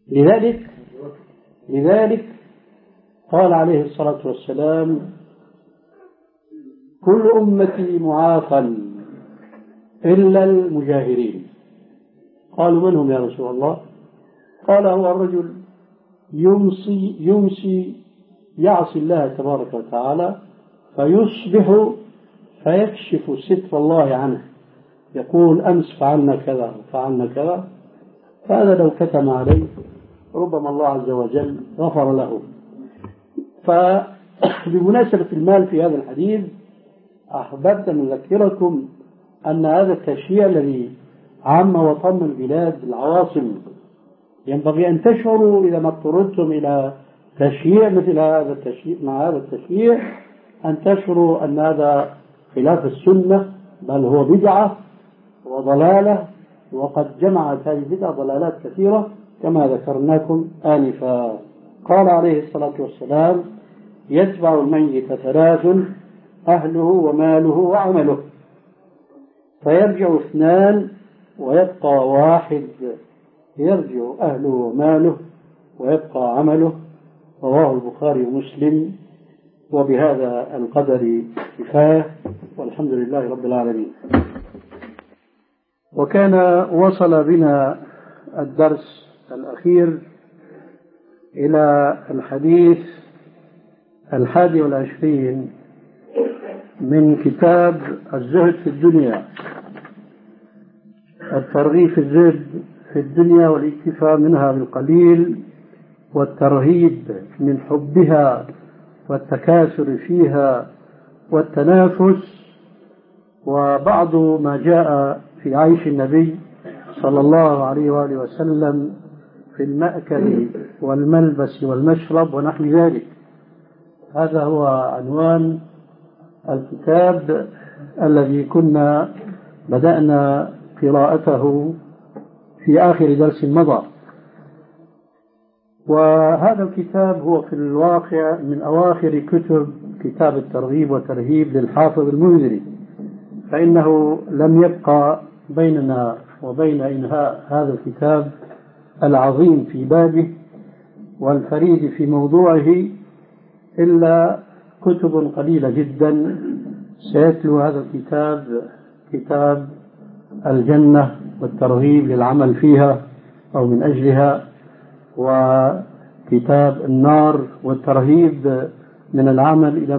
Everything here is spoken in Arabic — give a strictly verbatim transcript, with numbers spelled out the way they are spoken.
لذلك لذلك قال عليه الصلاة والسلام: كل أمتي معافى إلا المجاهرين. قالوا: من هم يا رسول الله؟ قال: هو الرجل يمسي, يمسي يعصي الله تبارك وتعالى فيصبح فيكشف ستر الله عنه، يقول: أمس فعلنا كذا وفعلنا كذا، فهذا لو كتم عليه ربما الله عز وجل غفر له. فبمناسبة المال في هذا الحديث أحببت أن أذكركم أن هذا التشييع الذي عم وطم البلاد العواصم ينبغي أن تشعروا إذا ما اضطررتم إلى تشييع مثل هذا التشييع مع هذا التشييع أن تشعروا أن هذا خلاف السنة، بل هو بدعة وضلالة، وقد جمعت هذه البدعة ضلالات كثيرة كما ذكرناكم آنفا. قال عليه الصلاة والسلام: يتبع الميت ثلاث: أهله وماله وعمله، فيرجع اثنان ويبقى واحد. يرجع أهله وماله ويبقى عمله. رواه البخاري ومسلم. وبهذا القدر كفاية، والحمد لله رب العالمين. وكان وصل بنا الدرس الأخير إلى الحديث الحادي والعشرين من كتاب الزهد في الدنيا، الترغيب في الزهد في الدنيا والاكتفاء منها بالقليل، والترهيب من حبها والتكاثر فيها والتنافس، وبعض ما جاء في عيش النبي صلى الله عليه وآله وسلم في المأكل والملبس والمشرب ونحو ذلك. هذا هو عنوان الكتاب الذي كنا بدأنا قراءته في آخر درس مضى. وهذا الكتاب هو في الواقع من أواخر كتب كتاب الترغيب والترهيب للحافظ المنذري، فإنه لم يبقى بيننا وبين إنهاء هذا الكتاب العظيم في بابه والفريد في موضوعه إلا كتب قليلة جدا. سيتلو هذا الكتاب كتاب الجنة والترغيب للعمل فيها أو من أجلها، وكتاب النار والترهيب من العمل إلى